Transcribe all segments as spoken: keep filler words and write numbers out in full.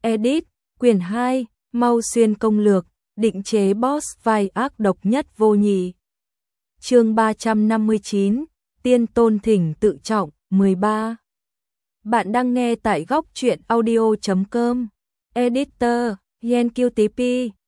Edit, quyển hai, Mau Xuyên công lược, định chế boss vai ác độc nhất vô nhị. Chương ba trăm năm mươi chín, Tiên Tôn Thỉnh Tự Trọng, mười ba. Bạn đang nghe tại góc truyện audio chấm com. Editor, Yen Q T P,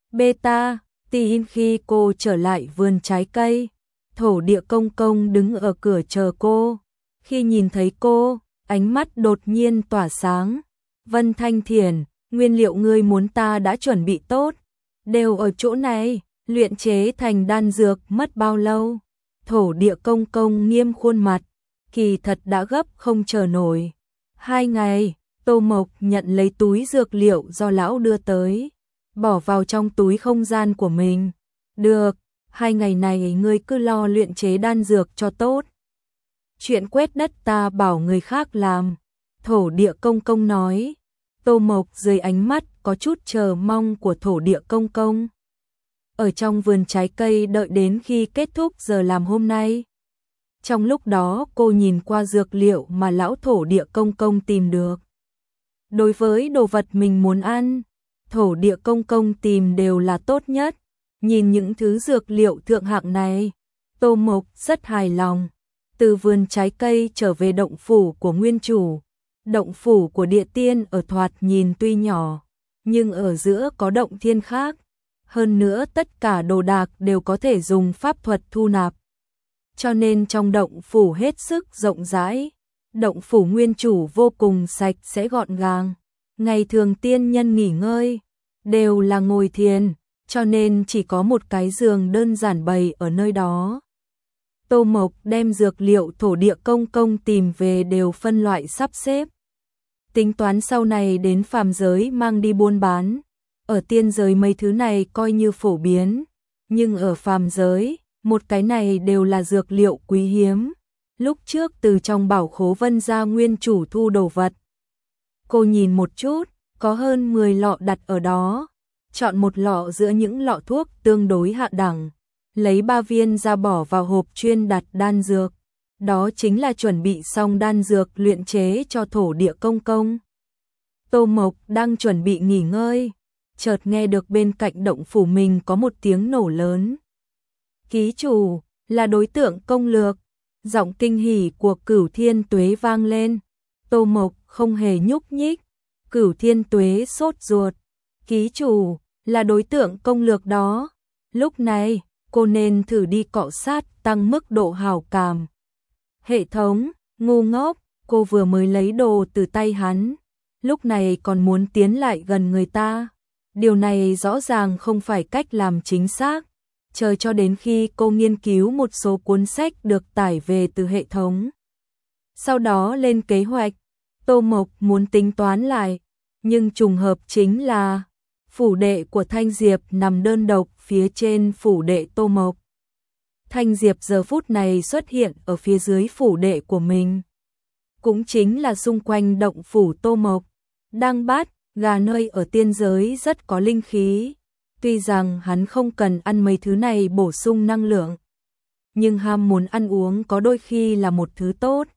Beta, tin khi cô trở lại vườn trái cây, thổ địa công công đứng ở cửa chờ cô. Khi nhìn thấy cô, ánh mắt đột nhiên tỏa sáng. Vân Thanh Thiền, nguyên liệu ngươi muốn ta đã chuẩn bị tốt, đều ở chỗ này, luyện chế thành đan dược mất bao lâu? Thổ địa công công nghiêm khuôn mặt, kỳ thật đã gấp không chờ nổi. Hai ngày, Tô Mộc nhận lấy túi dược liệu do lão đưa tới, bỏ vào trong túi không gian của mình. Được, hai ngày này ngươi cứ lo luyện chế đan dược cho tốt. Chuyện quét đất ta bảo người khác làm, thổ địa công công nói. Tô Mộc dưới ánh mắt có chút chờ mong của thổ địa công công. Ở trong vườn trái cây đợi đến khi kết thúc giờ làm hôm nay. Trong lúc đó cô nhìn qua dược liệu mà lão thổ địa công công tìm được. Đối với đồ vật mình muốn ăn, thổ địa công công tìm đều là tốt nhất. Nhìn những thứ dược liệu thượng hạng này, Tô Mộc rất hài lòng. Từ vườn trái cây trở về động phủ của nguyên chủ. Động phủ của địa tiên ở thoạt nhìn tuy nhỏ, nhưng ở giữa có động thiên khác. Hơn nữa tất cả đồ đạc đều có thể dùng pháp thuật thu nạp. Cho nên trong động phủ hết sức rộng rãi. Động phủ nguyên chủ vô cùng sạch sẽ gọn gàng. Ngày thường tiên nhân nghỉ ngơi, đều là ngồi thiền, cho nên chỉ có một cái giường đơn giản bày ở nơi đó. Tô Mộc đem dược liệu thổ địa công công tìm về đều phân loại sắp xếp. Tính toán sau này đến phàm giới mang đi buôn bán. Ở tiên giới mấy thứ này coi như phổ biến, nhưng ở phàm giới, một cái này đều là dược liệu quý hiếm. Lúc trước từ trong bảo khố Vân gia nguyên chủ thu đồ vật. Cô nhìn một chút, có hơn mười lọ đặt ở đó. Chọn một lọ giữa những lọ thuốc tương đối hạ đẳng. Lấy ba viên ra bỏ vào hộp chuyên đặt đan dược. Đó chính là chuẩn bị xong đan dược luyện chế cho thổ địa công công. Tô Mộc đang chuẩn bị nghỉ ngơi, chợt nghe được bên cạnh động phủ mình có một tiếng nổ lớn. Ký chủ, là đối tượng công lược. Giọng kinh hỉ của Cửu Thiên Tuế vang lên. Tô Mộc không hề nhúc nhích. Cửu Thiên Tuế sốt ruột. Ký chủ, là đối tượng công lược đó. Lúc này, cô nên thử đi cọ sát tăng mức độ hảo cảm. Hệ thống, ngu ngốc, cô vừa mới lấy đồ từ tay hắn, lúc này còn muốn tiến lại gần người ta. Điều này rõ ràng không phải cách làm chính xác. Chờ cho đến khi cô nghiên cứu một số cuốn sách được tải về từ hệ thống. Sau đó lên kế hoạch, Tô Mộc muốn tính toán lại, nhưng trùng hợp chính là phủ đệ của Thanh Diệp nằm đơn độc phía trên phủ đệ Tô Mộc. Thanh Diệp giờ phút này xuất hiện ở phía dưới phủ đệ của mình. Cũng chính là xung quanh động phủ Tô Mộc. Đang bát, gà nơi ở tiên giới rất có linh khí. Tuy rằng hắn không cần ăn mấy thứ này bổ sung năng lượng, nhưng ham muốn ăn uống có đôi khi là một thứ tốt.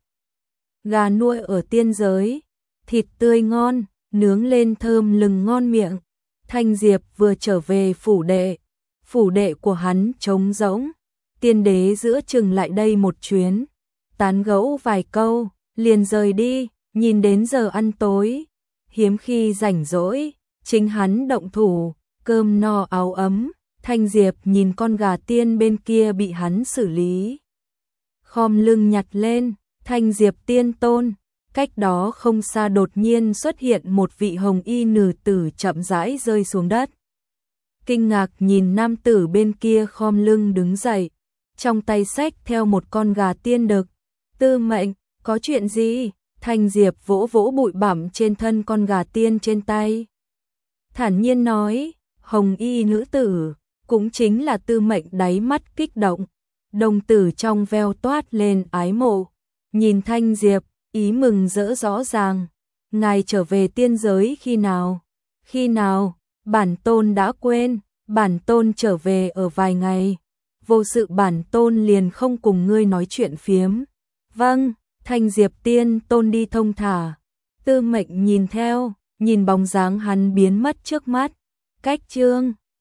Gà nuôi ở tiên giới, thịt tươi ngon, nướng lên thơm lừng ngon miệng. Thanh Diệp vừa trở về phủ đệ. Phủ đệ của hắn trống rỗng. Tiên đế giữa chừng lại đây một chuyến, tán gẫu vài câu, liền rời đi. Nhìn đến giờ ăn tối, hiếm khi rảnh rỗi, chính hắn động thủ, cơm no áo ấm. Thanh Diệp nhìn con gà tiên bên kia bị hắn xử lý, khom lưng nhặt lên. Thanh Diệp tiên tôn. Cách đó không xa đột nhiên xuất hiện một vị hồng y nữ tử chậm rãi rơi xuống đất. Kinh ngạc nhìn nam tử bên kia khom lưng đứng dậy, trong tay xách theo một con gà tiên đực. Tư mệnh, có chuyện gì? Thanh Diệp vỗ vỗ bụi bặm trên thân con gà tiên trên tay, thản nhiên nói. Hồng y nữ tử, cũng chính là Tư mệnh đáy mắt kích động, đồng tử trong veo toát lên ái mộ. Nhìn Thanh Diệp, ý mừng rỡ rõ ràng. Ngài trở về tiên giới khi nào? Khi nào? Bản tôn đã quên. Bản tôn trở về ở vài ngày. Vô sự bản tôn liền không cùng ngươi nói chuyện phiếm. Vâng, Thanh Diệp tiên tôn đi thông thả. Tư mệnh nhìn theo, nhìn bóng dáng hắn biến mất trước mắt. Cách chương